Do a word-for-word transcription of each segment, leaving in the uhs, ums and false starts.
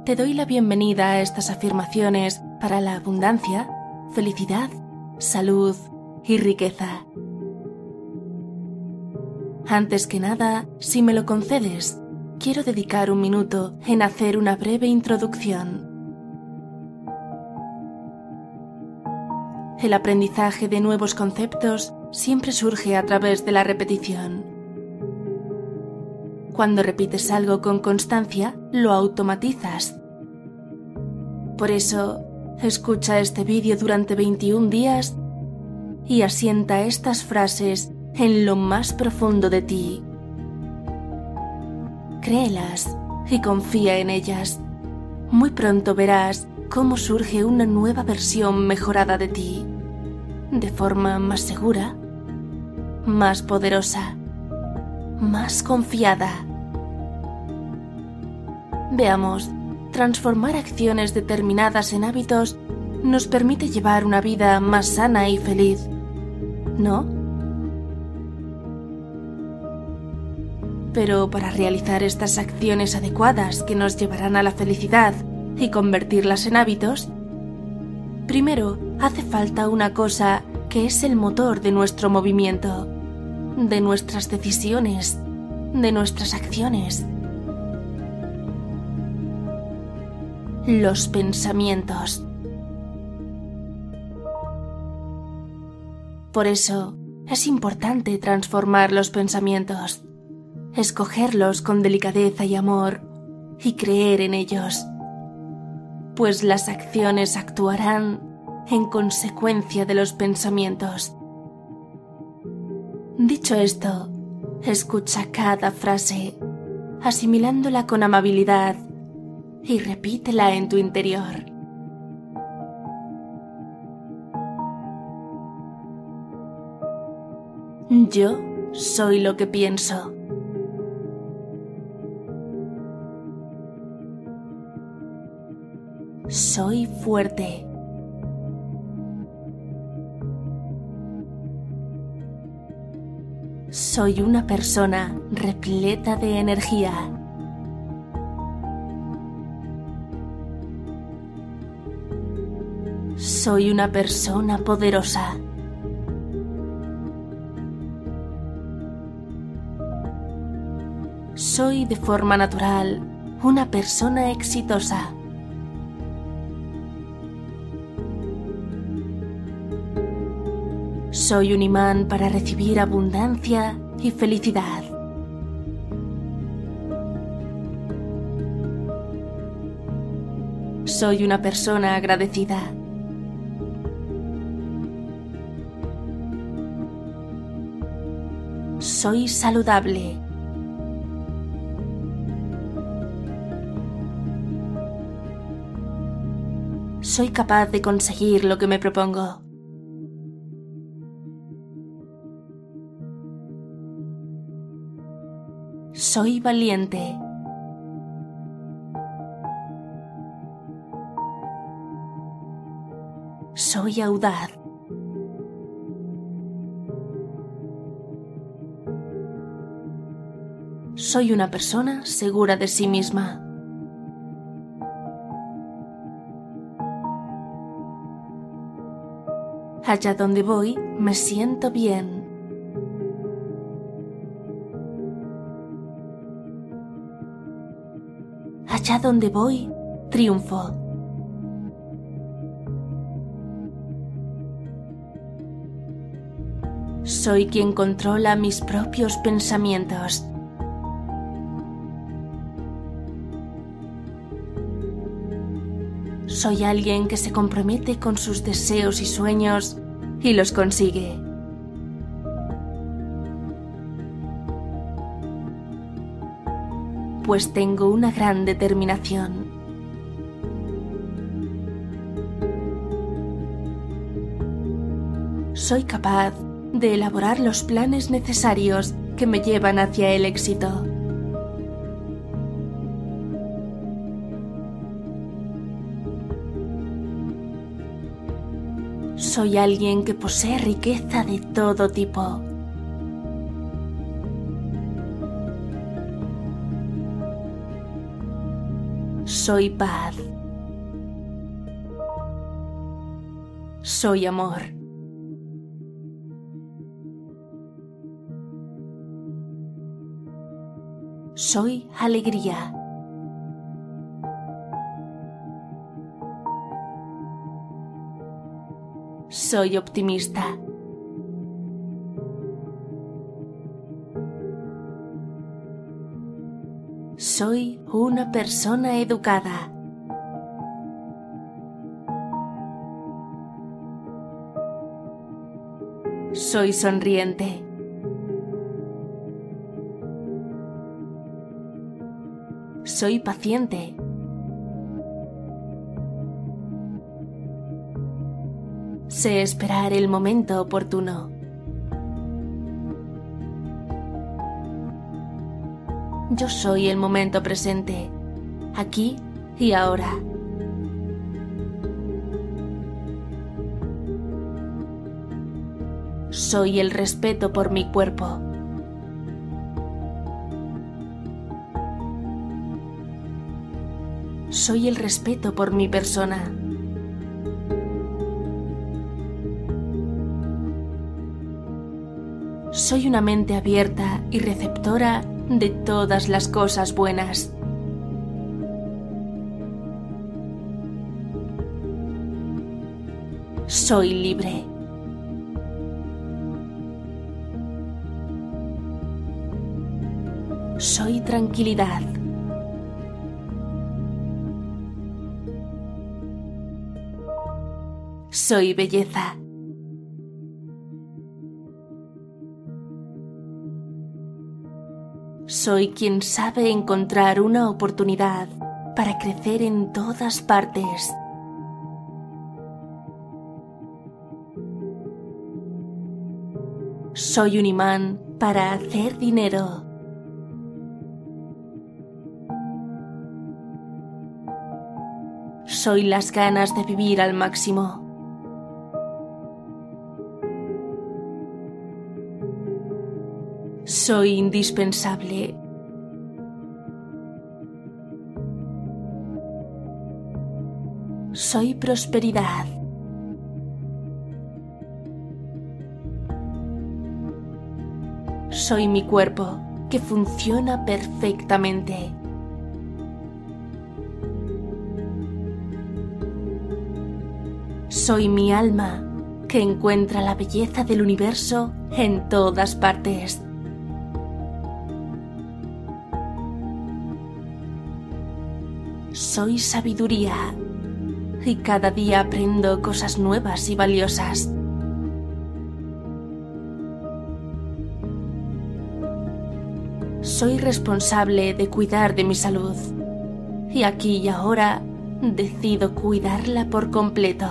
te doy la bienvenida a estas afirmaciones para la abundancia, felicidad, salud y riqueza. Antes que nada, si me lo concedes, quiero dedicar un minuto en hacer una breve introducción. El aprendizaje de nuevos conceptos siempre surge a través de la repetición. Cuando repites algo con constancia, lo automatizas. Por eso, escucha este vídeo durante veintiún días y asienta estas frases en lo más profundo de ti. Créelas y confía en ellas. Muy pronto verás cómo surge una nueva versión mejorada de ti, de forma más segura, más poderosa, más confiada. Veamos, transformar acciones determinadas en hábitos nos permite llevar una vida más sana y feliz, ¿no? Pero para realizar estas acciones adecuadas que nos llevarán a la felicidad y convertirlas en hábitos, primero hace falta una cosa que es el motor de nuestro movimiento, de nuestras decisiones, de nuestras acciones. Los pensamientos. Por eso es importante transformar los pensamientos, escogerlos con delicadeza y amor y creer en ellos, pues las acciones actuarán en consecuencia de los pensamientos. Dicho esto, escucha cada frase, asimilándola con amabilidad y repítela en tu interior. Yo soy lo que pienso. Soy fuerte. Soy una persona repleta de energía. Soy una persona poderosa. Soy de forma natural una persona exitosa. Soy un imán para recibir abundancia y felicidad. Soy una persona agradecida. Soy saludable. Soy capaz de conseguir lo que me propongo. Soy valiente. Soy audaz. Soy una persona segura de sí misma. Allá donde voy, me siento bien. Allá donde voy, triunfo. Soy quien controla mis propios pensamientos. Soy alguien que se compromete con sus deseos y sueños y los consigue. Pues tengo una gran determinación. Soy capaz de elaborar los planes necesarios que me llevan hacia el éxito. Soy alguien que posee riqueza de todo tipo. Soy paz. Soy amor. Soy alegría. Soy optimista. Soy una persona educada. Soy sonriente. Soy paciente. Sé esperar el momento oportuno. Yo soy el momento presente, aquí y ahora. Soy el respeto por mi cuerpo. Soy el respeto por mi persona. Soy una mente abierta y receptora de todas las cosas buenas. Soy libre. Soy tranquilidad. Soy belleza. Soy quien sabe encontrar una oportunidad para crecer en todas partes. Soy un imán para hacer dinero. Soy las ganas de vivir al máximo. Soy indispensable. Soy prosperidad. Soy mi cuerpo, que funciona perfectamente. Soy mi alma, que encuentra la belleza del universo en todas partes. Soy sabiduría y cada día aprendo cosas nuevas y valiosas. Soy responsable de cuidar de mi salud y aquí y ahora decido cuidarla por completo.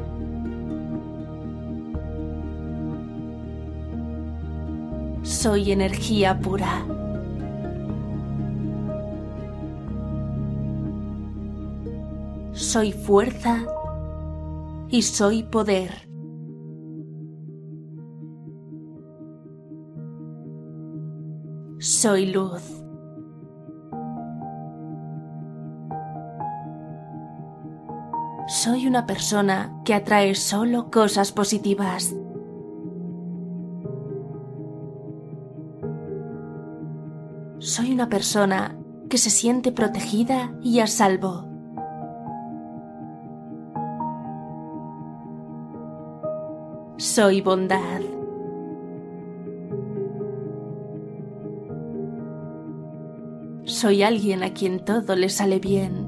Soy energía pura. Soy fuerza y soy poder. Soy luz. Soy una persona que atrae solo cosas positivas. Soy una persona que se siente protegida y a salvo. Soy bondad. Soy alguien a quien todo le sale bien.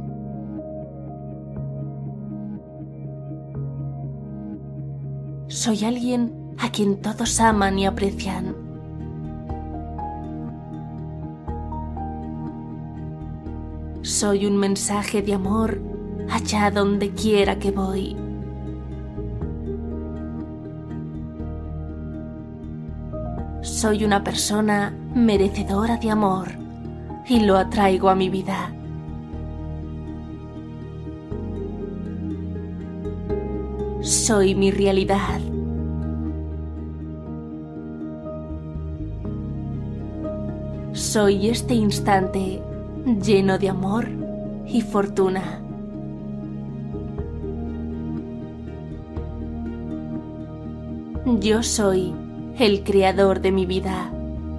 Soy alguien a quien todos aman y aprecian. Soy un mensaje de amor allá donde quiera que voy. Soy una persona merecedora de amor y lo atraigo a mi vida. Soy mi realidad. Soy este instante lleno de amor y fortuna. Yo soy el creador de mi vida.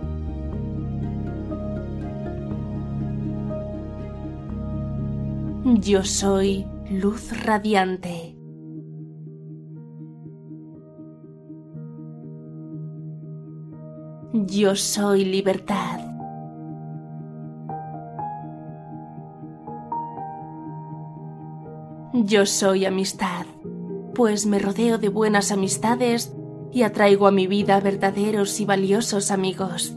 Yo soy luz radiante. Yo soy libertad. Yo soy amistad, pues me rodeo de buenas amistades y atraigo a mi vida verdaderos y valiosos amigos.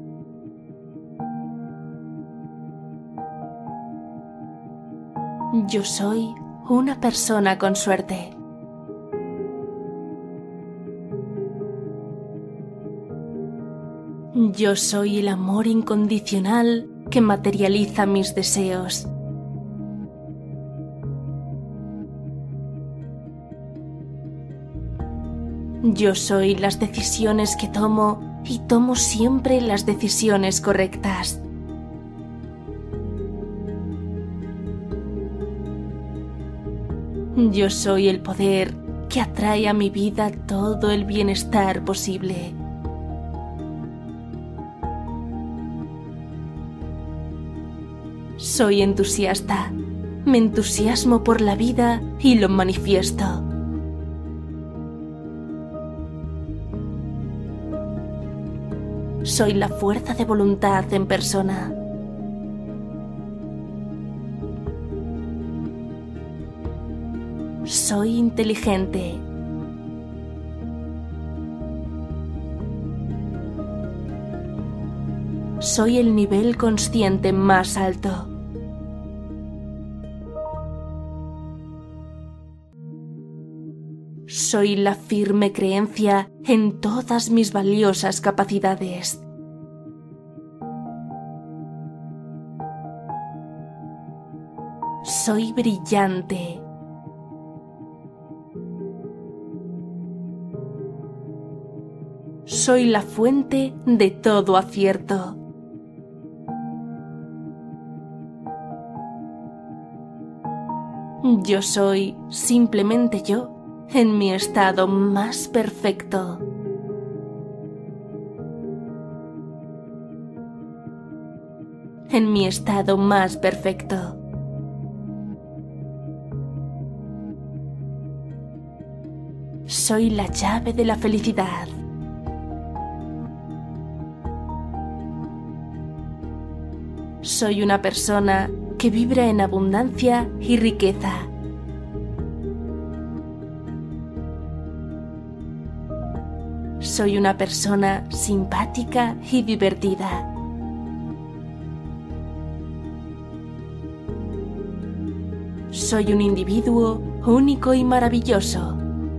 Yo soy una persona con suerte. Yo soy el amor incondicional que materializa mis deseos. Yo soy las decisiones que tomo y tomo siempre las decisiones correctas. Yo soy el poder que atrae a mi vida todo el bienestar posible. Soy entusiasta, me entusiasmo por la vida y lo manifiesto. Soy la fuerza de voluntad en persona. Soy inteligente. Soy el nivel consciente más alto. Soy la firme creencia en todas mis valiosas capacidades. Soy brillante. Soy la fuente de todo acierto. Yo soy simplemente yo en mi estado más perfecto. En mi estado más perfecto. Soy la llave de la felicidad. Soy una persona que vibra en abundancia y riqueza. Soy una persona simpática y divertida. Soy un individuo único y maravilloso.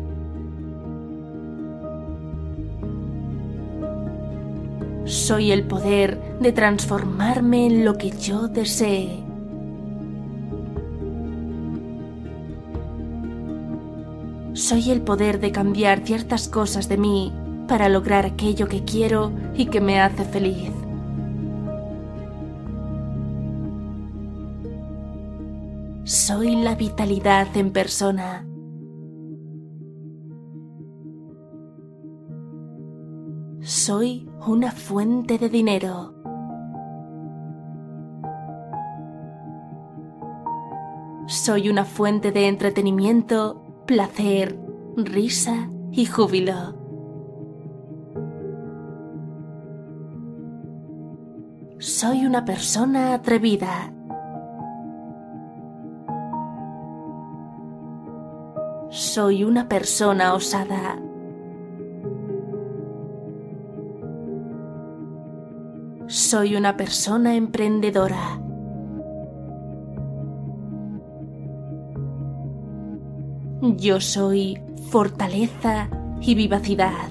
Soy el poder de transformarme en lo que yo desee. Soy el poder de cambiar ciertas cosas de mí para lograr aquello que quiero y que me hace feliz. Soy la vitalidad en persona. Soy una fuente de dinero. Soy una fuente de entretenimiento, placer, risa y júbilo. Soy una persona atrevida. Soy una persona osada. Soy una persona emprendedora. Yo soy fortaleza y vivacidad.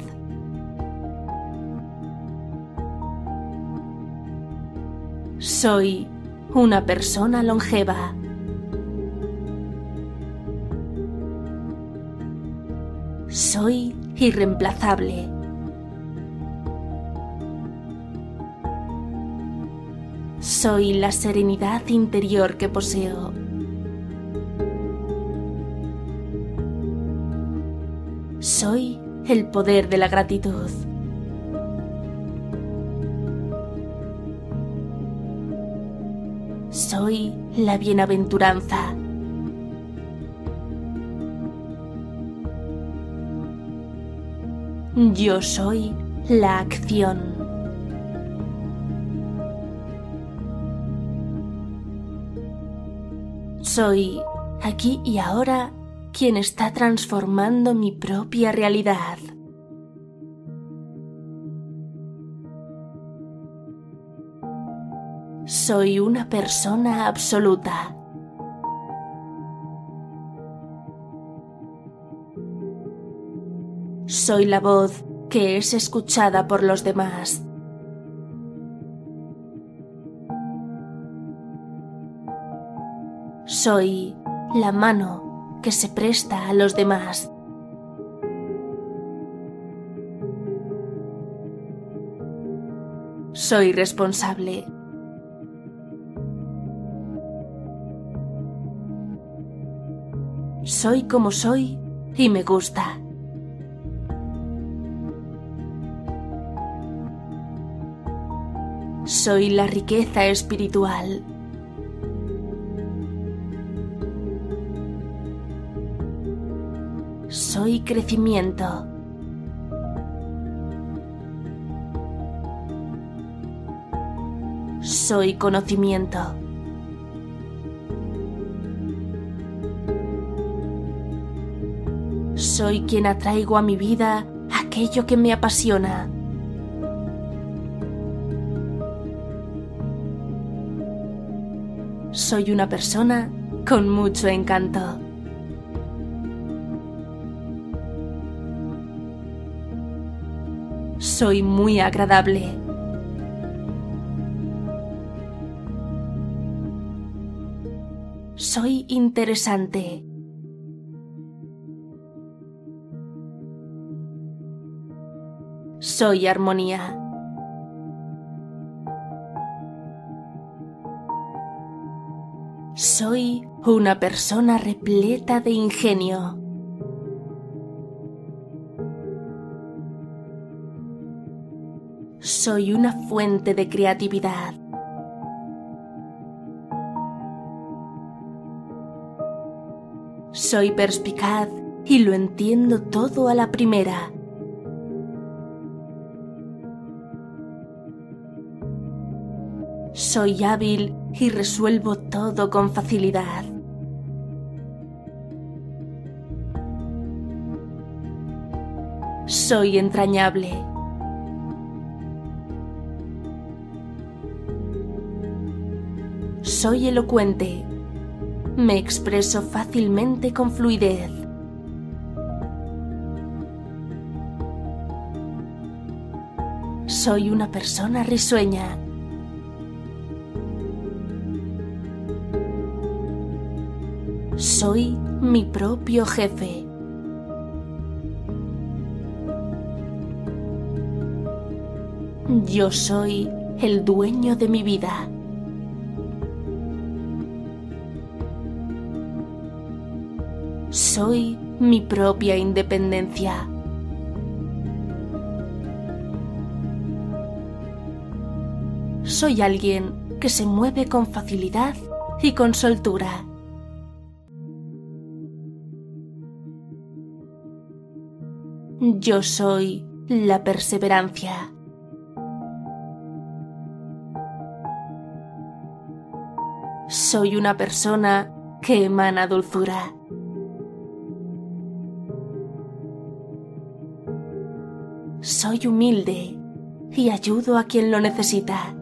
Soy una persona longeva. Soy irreemplazable. Soy la serenidad interior que poseo. Soy el poder de la gratitud. Soy la bienaventuranza. Yo soy la acción. Soy, aquí y ahora, quien está transformando mi propia realidad. Soy una persona absoluta. Soy la voz que es escuchada por los demás. Soy la mano que se presta a los demás. Soy responsable. Soy como soy y me gusta. Soy la riqueza espiritual. Soy crecimiento. Soy conocimiento. Soy quien atraigo a mi vida aquello que me apasiona. Soy una persona con mucho encanto. Soy muy agradable. Soy interesante. Soy armonía. Soy una persona repleta de ingenio. Soy una fuente de creatividad. Soy perspicaz y lo entiendo todo a la primera. Soy hábil y resuelvo todo con facilidad. Soy entrañable. Soy elocuente. Me expreso fácilmente con fluidez. Soy una persona risueña. Soy mi propio jefe. Yo soy el dueño de mi vida. Soy mi propia independencia. Soy alguien que se mueve con facilidad y con soltura. Yo soy la perseverancia. Soy una persona que emana dulzura. Soy humilde y ayudo a quien lo necesita.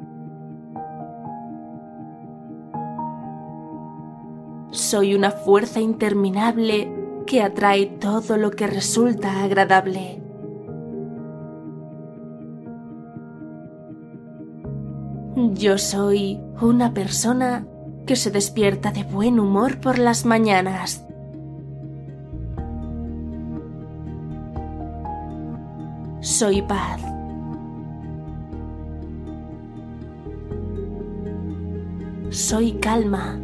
Soy una fuerza interminable que atrae todo lo que resulta agradable. Yo soy una persona que se despierta de buen humor por las mañanas. Soy paz. Soy calma.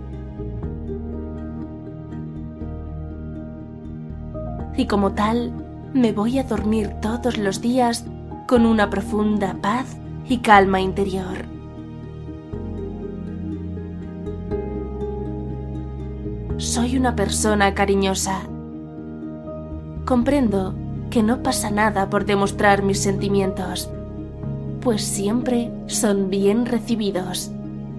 Y como tal, me voy a dormir todos los días con una profunda paz y calma interior. Soy una persona cariñosa. Comprendo que no pasa nada por demostrar mis sentimientos, pues siempre son bien recibidos.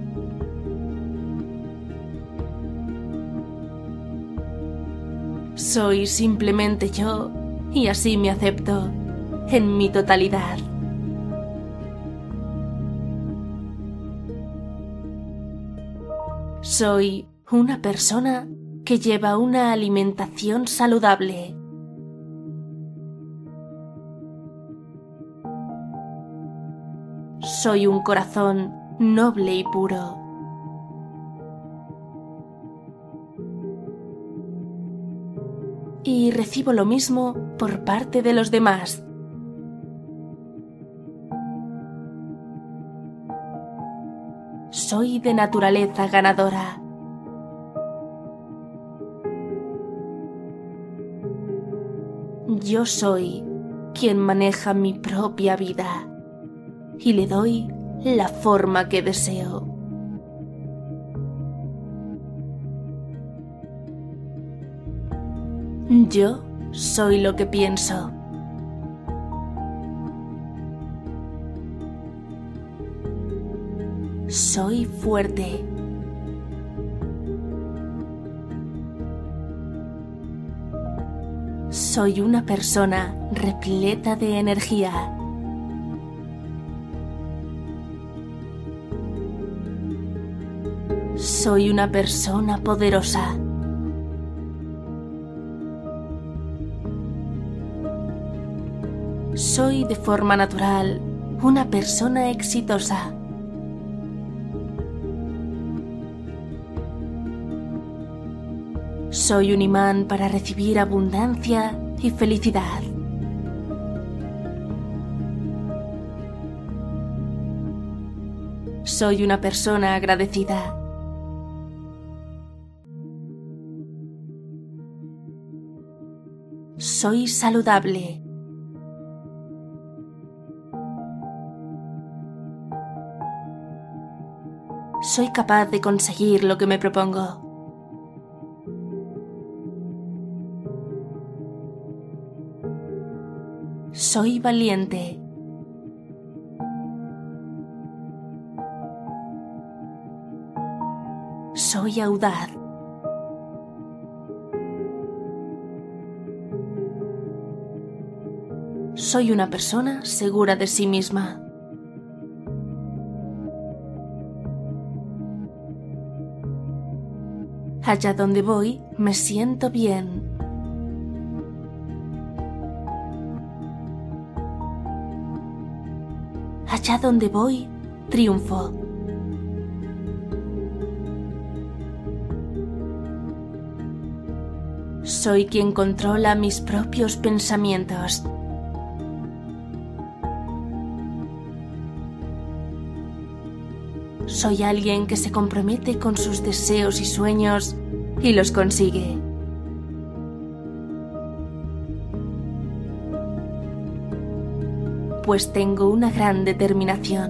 Soy simplemente yo y así me acepto en mi totalidad. Soy una persona que lleva una alimentación saludable. Soy un corazón noble y puro. Y recibo lo mismo por parte de los demás. Soy de naturaleza ganadora. Yo soy quien maneja mi propia vida y le doy la forma que deseo. Yo soy lo que pienso. Soy fuerte. Soy una persona repleta de energía. Soy una persona poderosa. Soy de forma natural una persona exitosa. Soy un imán para recibir abundancia y felicidad. Soy una persona agradecida. Soy saludable. Soy capaz de conseguir lo que me propongo. Soy valiente. Soy audaz. Soy una persona segura de sí misma. Allá donde voy, me siento bien. Allá donde voy, triunfo. Soy quien controla mis propios pensamientos. Soy alguien que se compromete con sus deseos y sueños y los consigue. Pues tengo una gran determinación.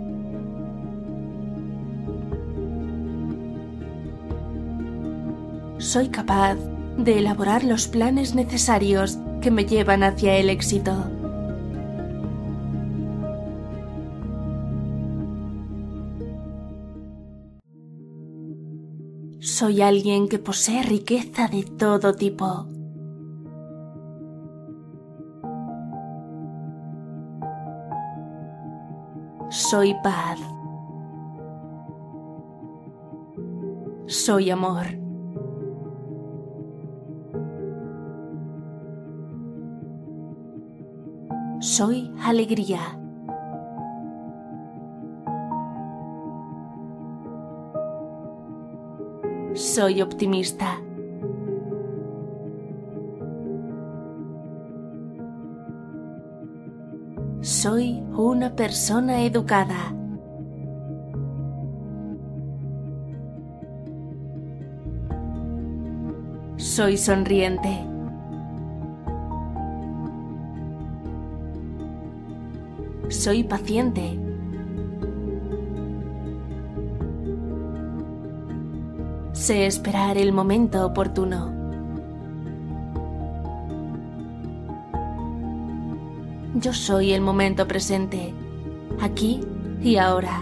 Soy capaz de elaborar los planes necesarios que me llevan hacia el éxito. Soy alguien que posee riqueza de todo tipo. Soy paz. Soy amor. Soy alegría. Soy optimista. Soy una persona educada. Soy sonriente. Soy paciente. Sé esperar el momento oportuno. Yo soy el momento presente, aquí y ahora.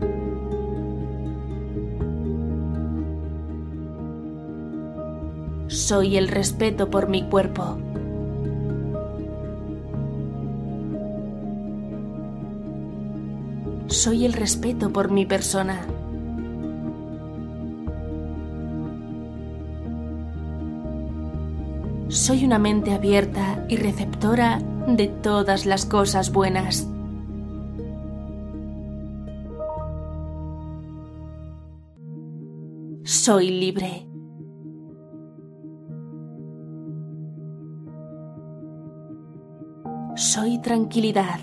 Soy el respeto por mi cuerpo. Soy el respeto por mi persona. Soy una mente abierta y receptora de todas las cosas buenas. Soy libre. Soy tranquilidad.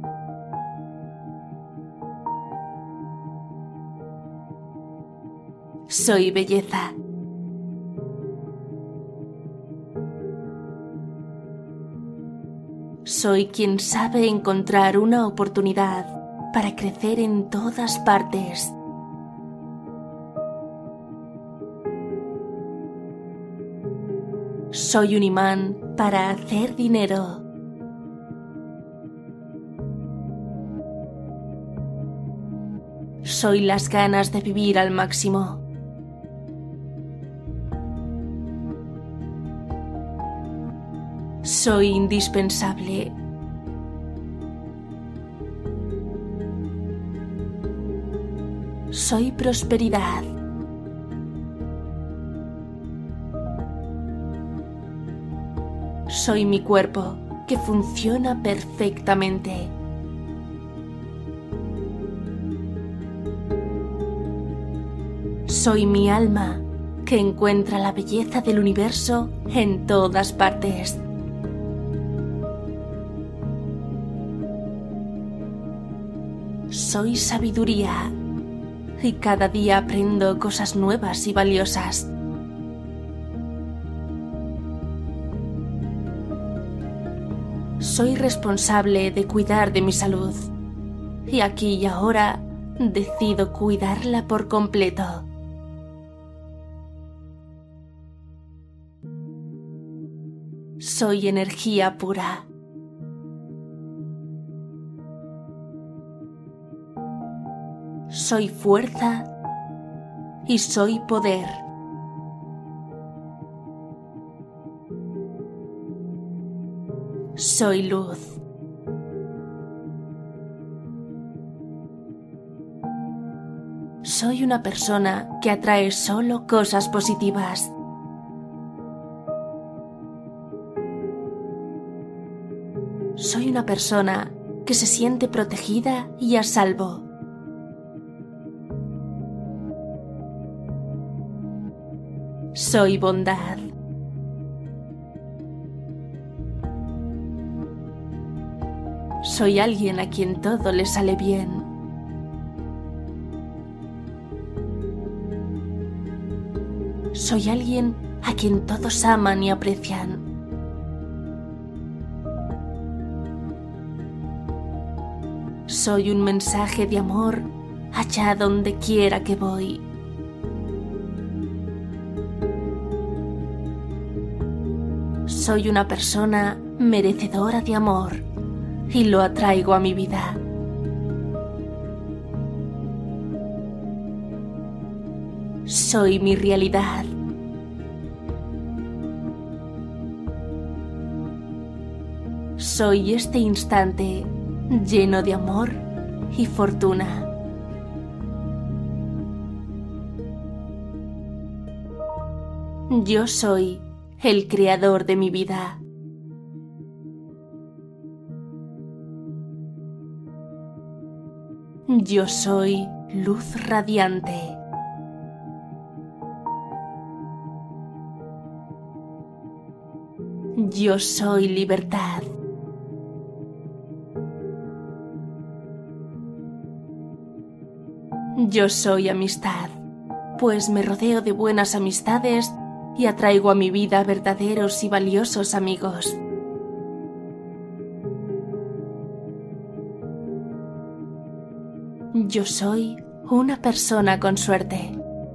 Soy belleza. Soy quien sabe encontrar una oportunidad para crecer en todas partes. Soy un imán para hacer dinero. Soy las ganas de vivir al máximo. Soy indispensable. Soy prosperidad. Soy mi cuerpo, que funciona perfectamente. Soy mi alma, que encuentra la belleza del universo en todas partes. Soy sabiduría, y cada día aprendo cosas nuevas y valiosas. Soy responsable de cuidar de mi salud, y aquí y ahora decido cuidarla por completo. Soy energía pura. Soy fuerza y soy poder. Soy luz. Soy una persona que atrae solo cosas positivas. Soy una persona que se siente protegida y a salvo. Soy bondad. Soy alguien a quien todo le sale bien. Soy alguien a quien todos aman y aprecian. Soy un mensaje de amor allá donde quiera que voy. Soy una persona merecedora de amor y lo atraigo a mi vida. Soy mi realidad. Soy este instante lleno de amor y fortuna. Yo soy el creador de mi vida. Yo soy luz radiante. Yo soy libertad. Yo soy amistad, pues me rodeo de buenas amistades y atraigo a mi vida verdaderos y valiosos amigos. Yo soy una persona con suerte.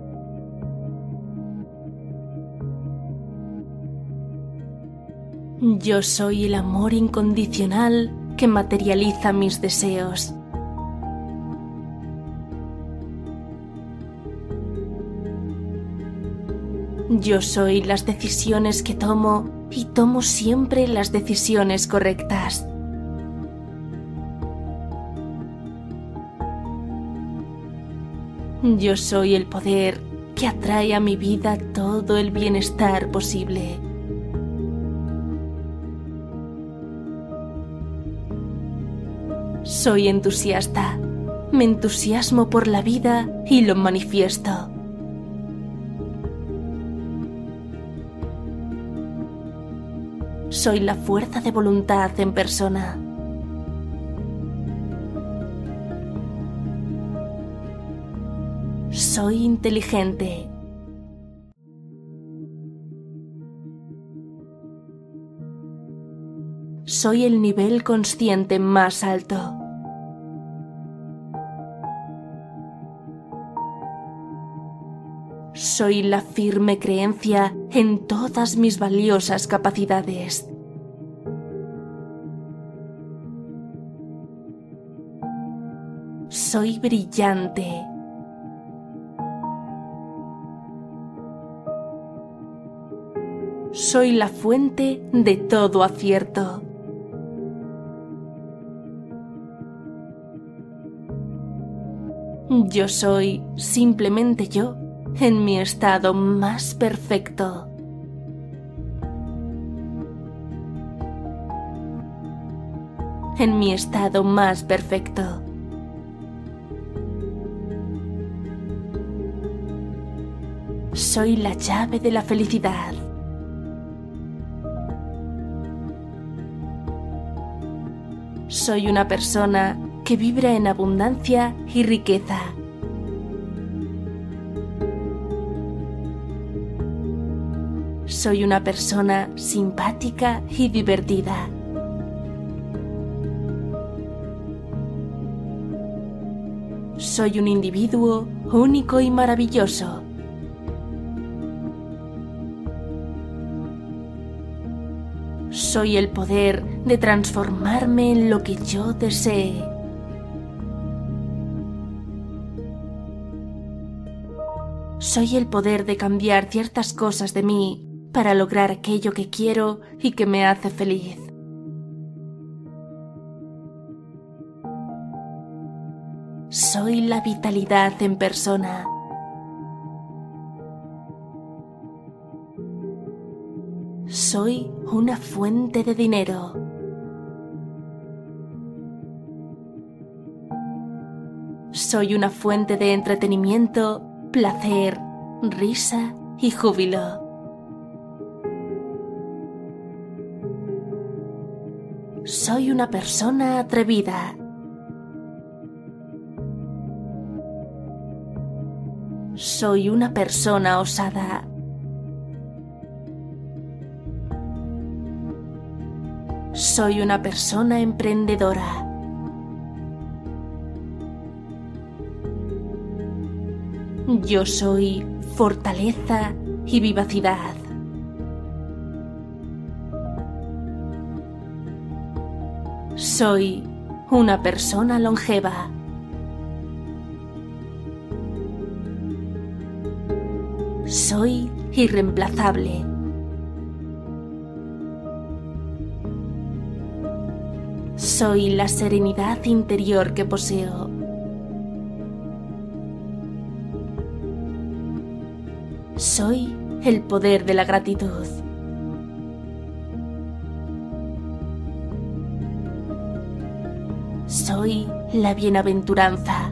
Yo soy el amor incondicional que materializa mis deseos. Yo soy las decisiones que tomo y tomo siempre las decisiones correctas. Yo soy el poder que atrae a mi vida todo el bienestar posible. Soy entusiasta, me entusiasmo por la vida y lo manifiesto. Soy la fuerza de voluntad en persona. Soy inteligente. Soy el nivel consciente más alto. Soy la firme creencia en todas mis valiosas capacidades. Soy brillante. Soy la fuente de todo acierto. Yo soy simplemente yo en mi estado más perfecto. En mi estado más perfecto. Soy la llave de la felicidad. Soy una persona que vibra en abundancia y riqueza. Soy una persona simpática y divertida. Soy un individuo único y maravilloso. Soy el poder de transformarme en lo que yo desee. Soy el poder de cambiar ciertas cosas de mí para lograr aquello que quiero y que me hace feliz. Soy la vitalidad en persona. Soy una fuente de dinero. Soy una fuente de entretenimiento, placer, risa y júbilo. Soy una persona atrevida. Soy una persona osada. Soy una persona emprendedora. Yo soy fortaleza y vivacidad. Soy una persona longeva. Soy irreemplazable. Soy la serenidad interior que poseo. Soy el poder de la gratitud. Soy la bienaventuranza.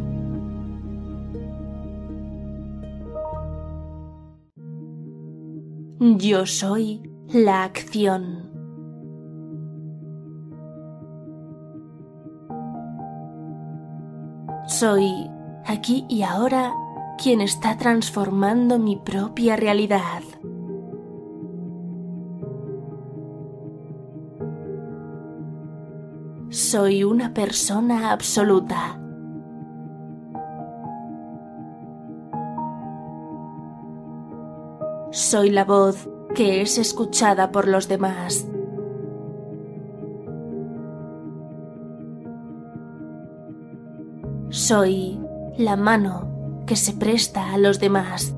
Yo soy la acción. Soy, aquí y ahora, quien está transformando mi propia realidad. Soy una persona absoluta. Soy la voz que es escuchada por los demás. Soy la mano que se presta a los demás.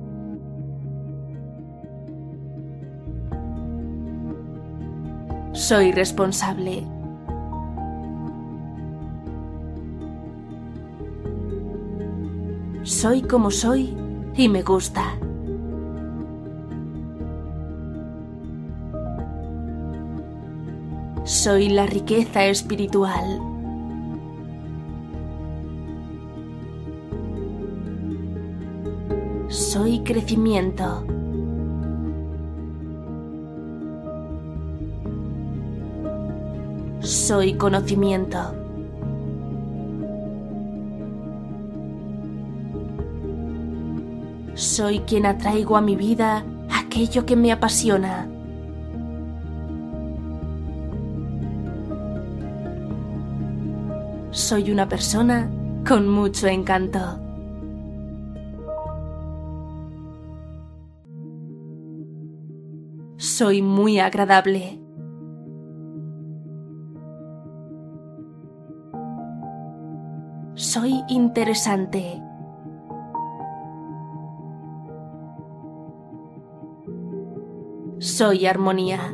Soy responsable. Soy como soy y me gusta. Soy la riqueza espiritual. Soy crecimiento. Soy conocimiento. Soy quien atraigo a mi vida aquello que me apasiona. Soy una persona con mucho encanto. Soy muy agradable. Soy interesante. Soy armonía.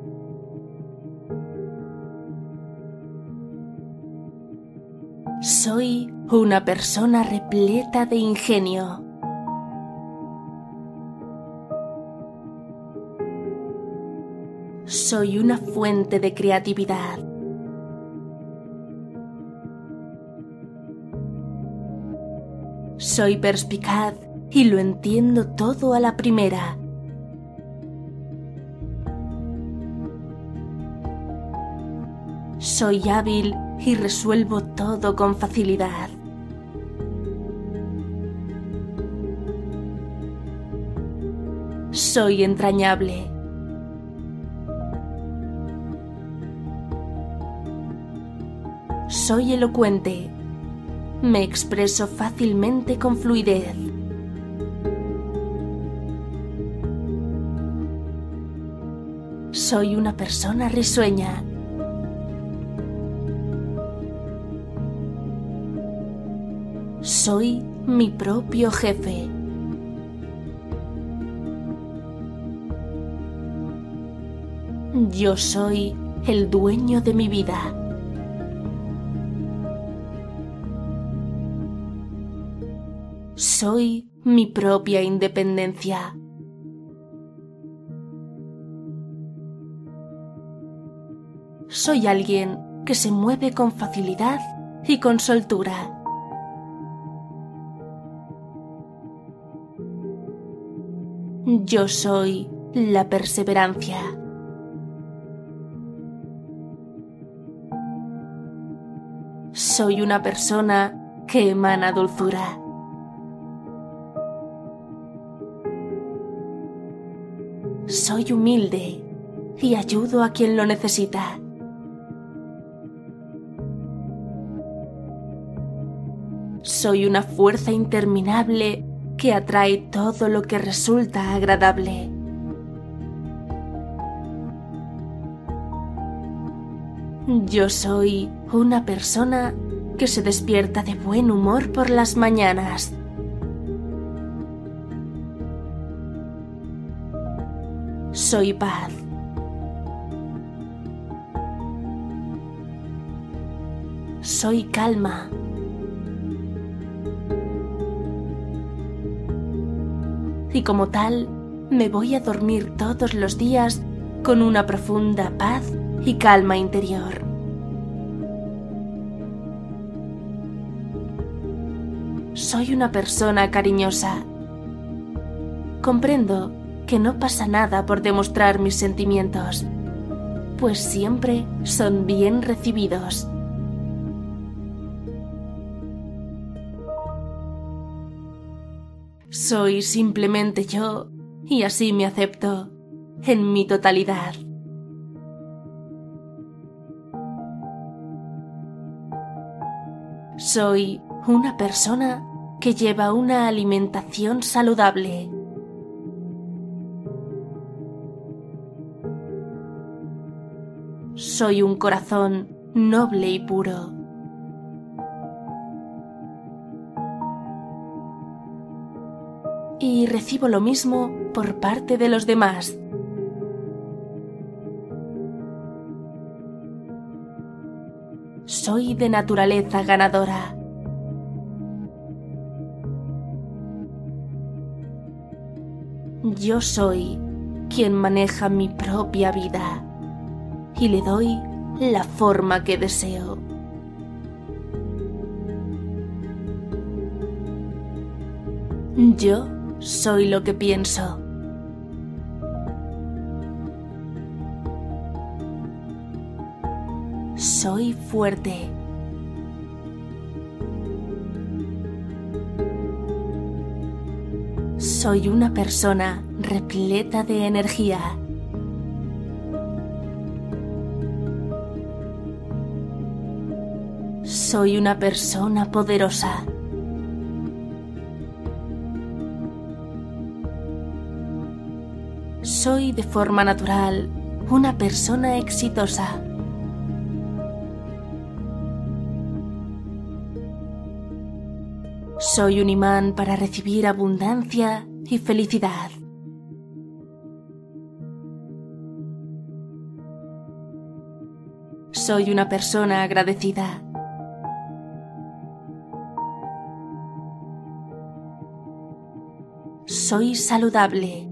Soy una persona repleta de ingenio. Soy una fuente de creatividad. Soy perspicaz y lo entiendo todo a la primera. Soy hábil y resuelvo todo con facilidad. Soy entrañable. Soy elocuente. Me expreso fácilmente con fluidez. Soy una persona risueña. Soy mi propio jefe. Yo soy el dueño de mi vida. Soy mi propia independencia. Soy alguien que se mueve con facilidad y con soltura. Yo soy la perseverancia. Soy una persona que emana dulzura. Soy humilde y ayudo a quien lo necesita. Soy una fuerza interminable que atrae todo lo que resulta agradable. Yo soy una persona que se despierta de buen humor por las mañanas. Soy paz. Soy calma. Y como tal, me voy a dormir todos los días con una profunda paz y calma interior. Soy una persona cariñosa. Comprendo que no pasa nada por demostrar mis sentimientos, pues siempre son bien recibidos. Soy simplemente yo y así me acepto en mi totalidad. Soy una persona que lleva una alimentación saludable. Soy un corazón noble y puro. Y recibo lo mismo por parte de los demás. Soy de naturaleza ganadora. Yo soy quien maneja mi propia vida y le doy la forma que deseo. Yo soy lo que pienso. Soy fuerte. Soy una persona repleta de energía. Soy una persona poderosa. Soy de forma natural una persona exitosa. Soy un imán para recibir abundancia y felicidad. Soy una persona agradecida. Soy saludable.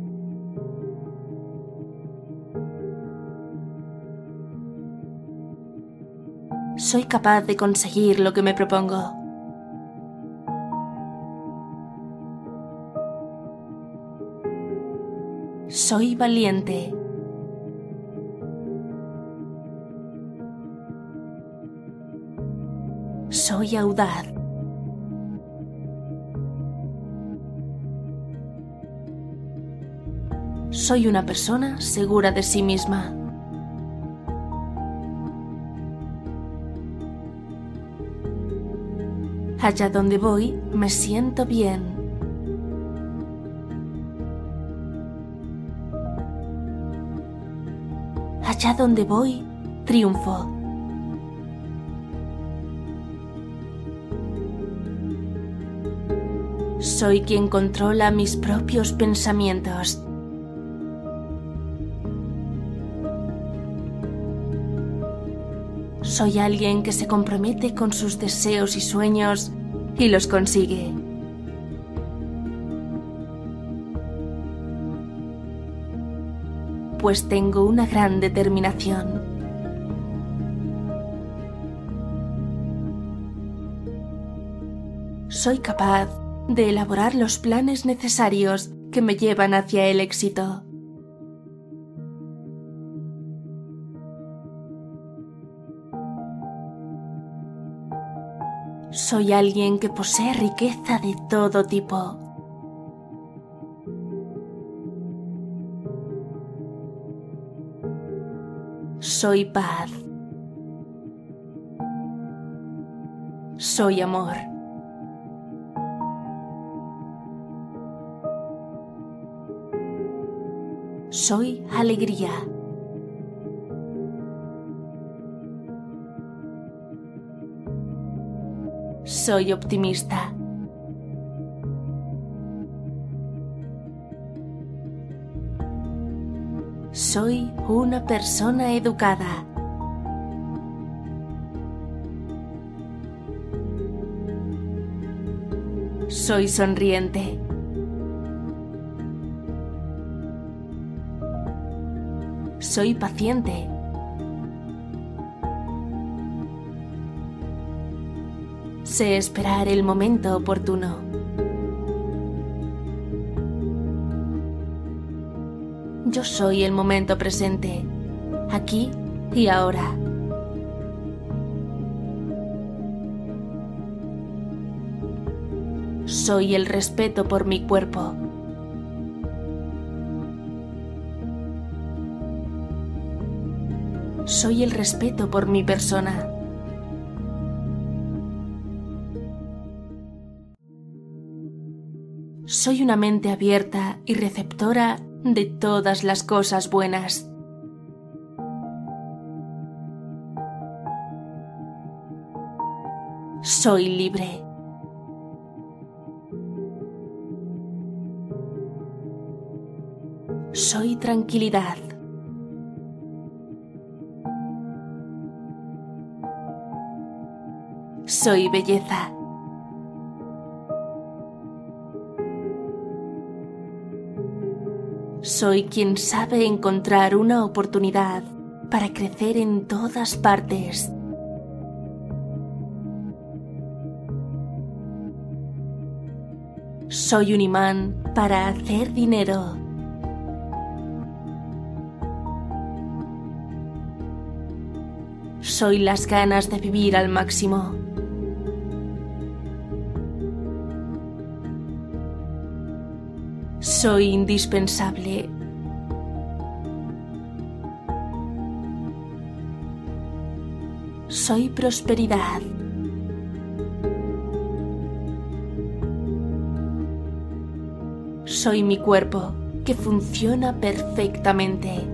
Soy capaz de conseguir lo que me propongo. Soy valiente. Soy audaz. Soy una persona segura de sí misma. Allá donde voy, me siento bien. Allá donde voy, triunfo. Soy quien controla mis propios pensamientos. Soy alguien que se compromete con sus deseos y sueños y los consigue. Pues tengo una gran determinación. Soy capaz de elaborar los planes necesarios que me llevan hacia el éxito. Soy alguien que posee riqueza de todo tipo. Soy paz. Soy amor. Soy alegría. Soy optimista. Soy una persona educada. Soy sonriente. Soy paciente. Sé esperar el momento oportuno. Yo soy el momento presente, aquí y ahora. Soy el respeto por mi cuerpo. Soy el respeto por mi persona. Soy una mente abierta y receptora de todas las cosas buenas. Soy libre. Soy tranquilidad. Soy belleza. Soy quien sabe encontrar una oportunidad para crecer en todas partes. Soy un imán para hacer dinero. Soy las ganas de vivir al máximo. Soy indispensable. Soy prosperidad. Soy mi cuerpo, que funciona perfectamente.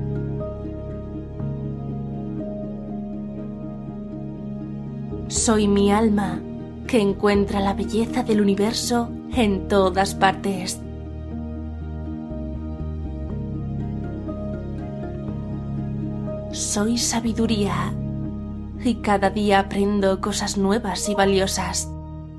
Soy mi alma, que encuentra la belleza del universo en todas partes. Soy sabiduría, y cada día aprendo cosas nuevas y valiosas.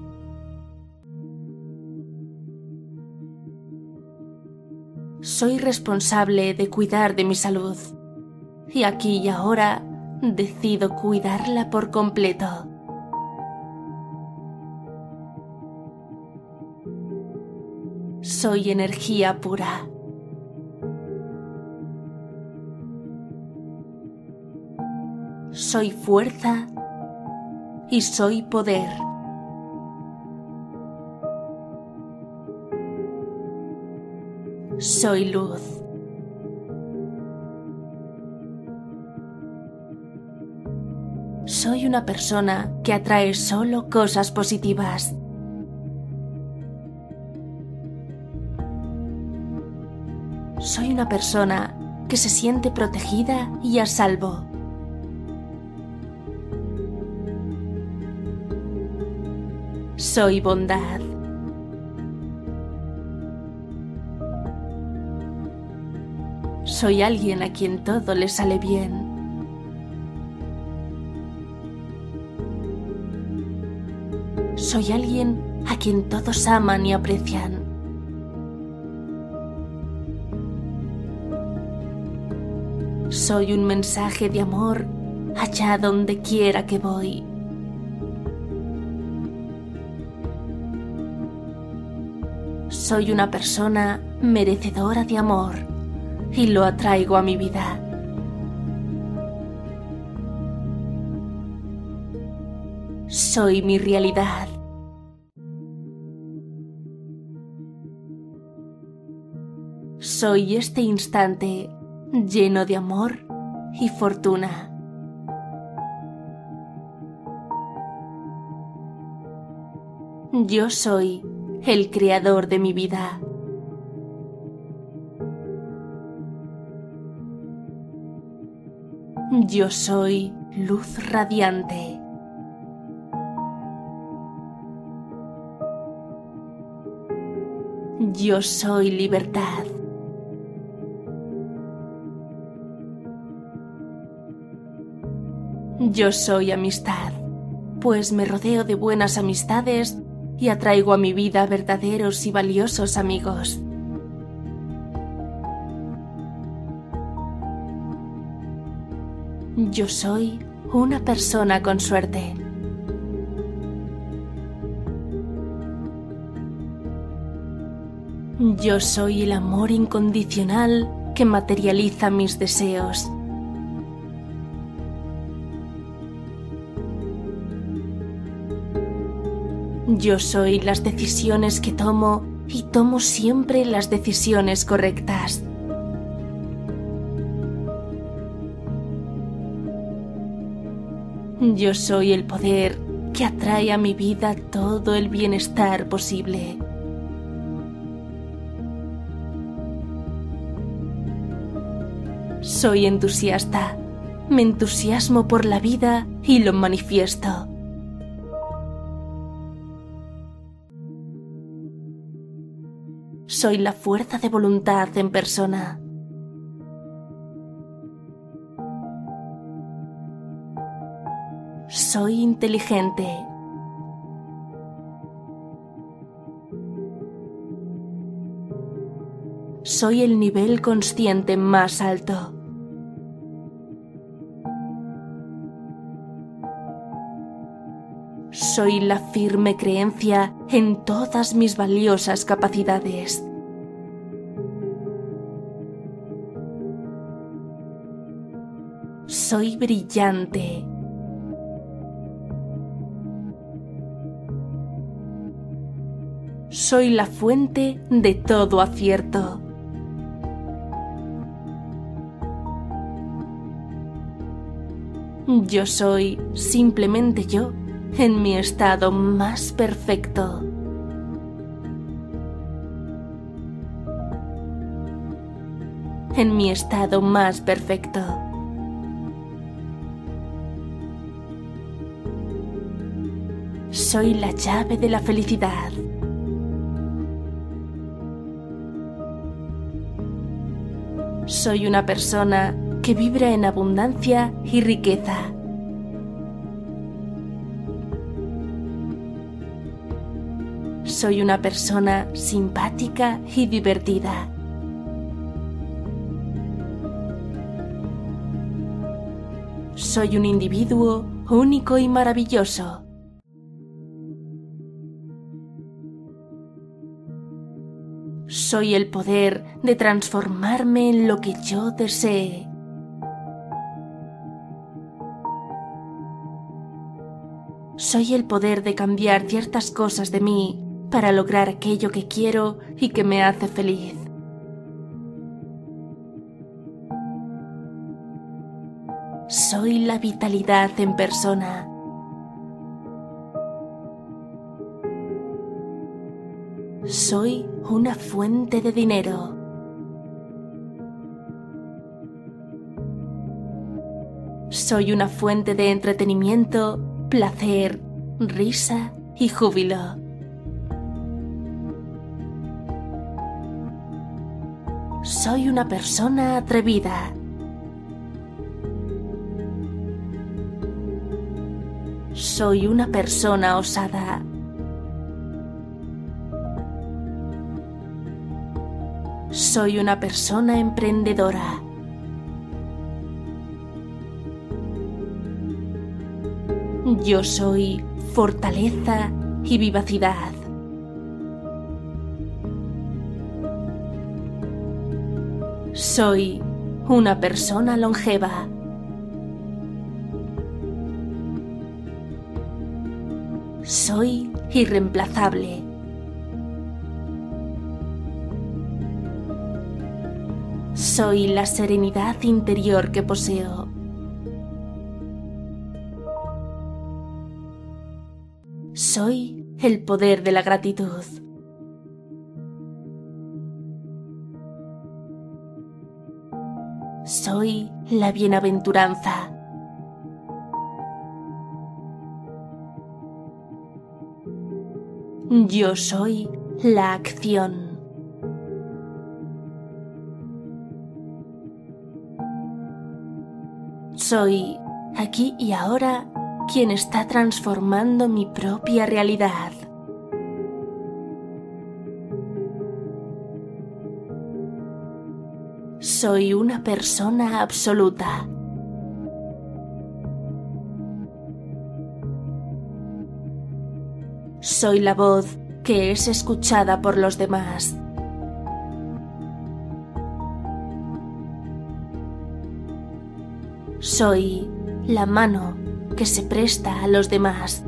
Soy responsable de cuidar de mi salud, y aquí y ahora decido cuidarla por completo. Soy energía pura. Soy fuerza y soy poder. Soy luz. Soy una persona que atrae solo cosas positivas. Soy una persona que se siente protegida y a salvo. Soy bondad. Soy alguien a quien todo le sale bien. Soy alguien a quien todos aman y aprecian. Soy un mensaje de amor allá donde quiera que voy. Soy una persona merecedora de amor y lo atraigo a mi vida. Soy mi realidad. Soy este instante lleno de amor y fortuna. Yo soy el creador de mi vida. Yo soy luz radiante. Yo soy libertad. Yo soy amistad, pues me rodeo de buenas amistades y atraigo a mi vida verdaderos y valiosos amigos. Yo soy una persona con suerte. Yo soy el amor incondicional que materializa mis deseos. Yo soy las decisiones que tomo y tomo siempre las decisiones correctas. Yo soy el poder que atrae a mi vida todo el bienestar posible. Soy entusiasta. Me entusiasmo por la vida y lo manifiesto. Soy la fuerza de voluntad en persona. Soy inteligente. Soy el nivel consciente más alto. Soy la firme creencia en todas mis valiosas capacidades. Soy brillante. Soy la fuente de todo acierto. Yo soy simplemente yo en mi estado más perfecto. En mi estado más perfecto. Soy la llave de la felicidad. Soy una persona que vibra en abundancia y riqueza. Soy una persona simpática y divertida. Soy un individuo único y maravilloso. Soy el poder de transformarme en lo que yo desee. Soy el poder de cambiar ciertas cosas de mí para lograr aquello que quiero y que me hace feliz. Soy la vitalidad en persona. Soy una fuente de dinero. Soy una fuente de entretenimiento, placer, risa y júbilo. Soy una persona atrevida. Soy una persona osada. Soy una persona emprendedora. Yo soy fortaleza y vivacidad. Soy una persona longeva. Soy irreemplazable. Soy la serenidad interior que poseo. Soy el poder de la gratitud. Soy la bienaventuranza. Yo soy la acción. Soy, aquí y ahora, quien está transformando mi propia realidad. Soy una persona absoluta. Soy la voz que es escuchada por los demás. Soy la mano que se presta a los demás.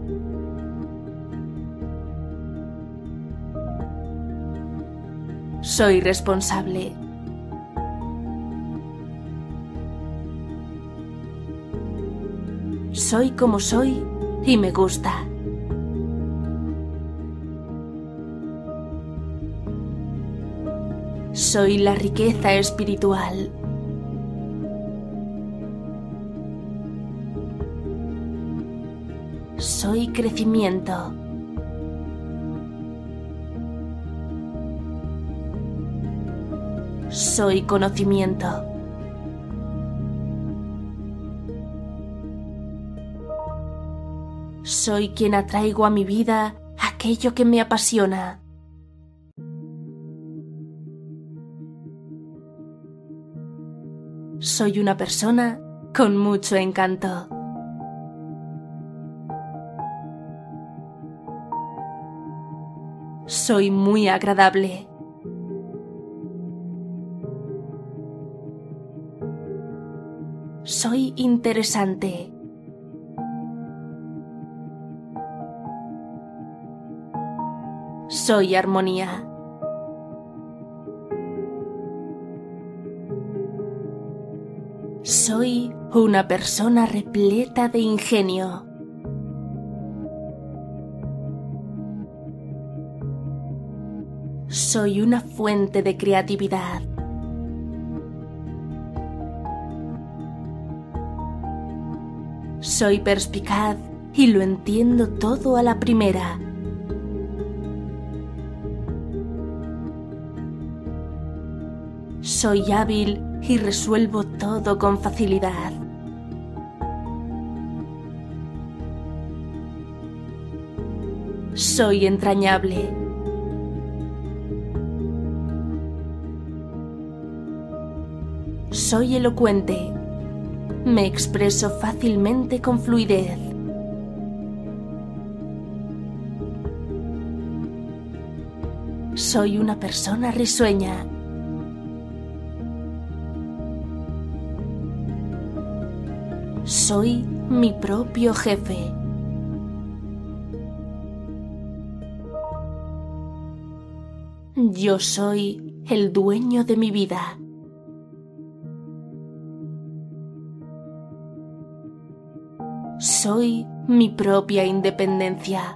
Soy responsable. Soy como soy y me gusta. Soy la riqueza espiritual. Soy crecimiento. Soy conocimiento. Soy quien atraigo a mi vida aquello que me apasiona. Soy una persona con mucho encanto. Soy muy agradable. Soy interesante. Soy armonía. Soy una persona repleta de ingenio. Soy una fuente de creatividad. Soy perspicaz y lo entiendo todo a la primera. Soy hábil y resuelvo todo con facilidad. Soy entrañable. Soy elocuente. Me expreso fácilmente con fluidez. Soy una persona risueña. Soy mi propio jefe. Yo soy el dueño de mi vida. Soy mi propia independencia.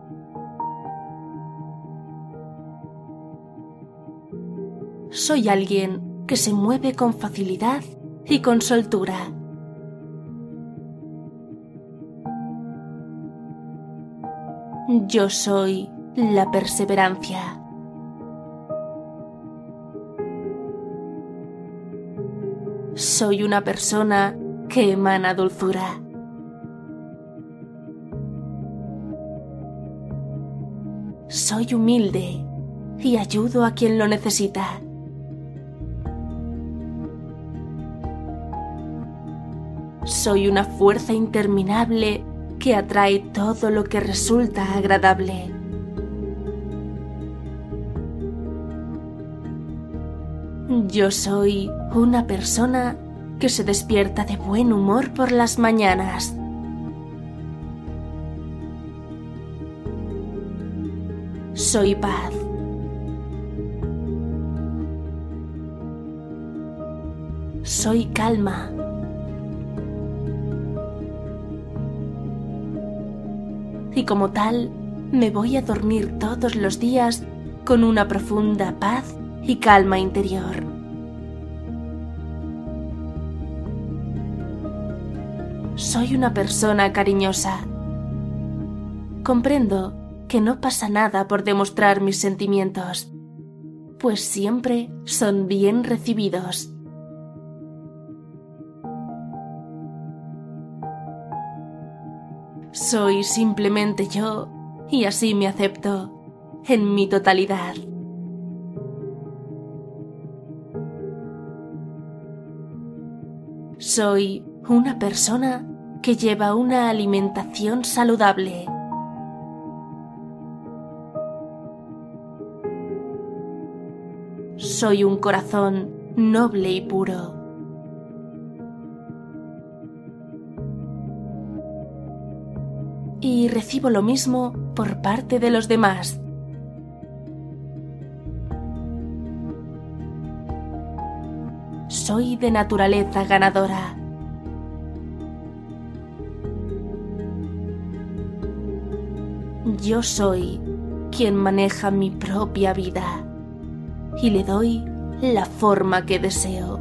Soy alguien que se mueve con facilidad y con soltura. Yo soy la perseverancia. Soy una persona que emana dulzura. Soy humilde y ayudo a quien lo necesita. Soy una fuerza interminable que atrae todo lo que resulta agradable. Yo soy una persona que se despierta de buen humor por las mañanas. Soy paz. Soy calma. Y como tal, me voy a dormir todos los días con una profunda paz y calma interior. Soy una persona cariñosa. Comprendo que no pasa nada por demostrar mis sentimientos, pues siempre son bien recibidos. Soy simplemente yo y así me acepto en mi totalidad. Soy una persona que lleva una alimentación saludable. Soy un corazón noble y puro. Y recibo lo mismo por parte de los demás. Soy de naturaleza ganadora. Yo soy quien maneja mi propia vida y le doy la forma que deseo.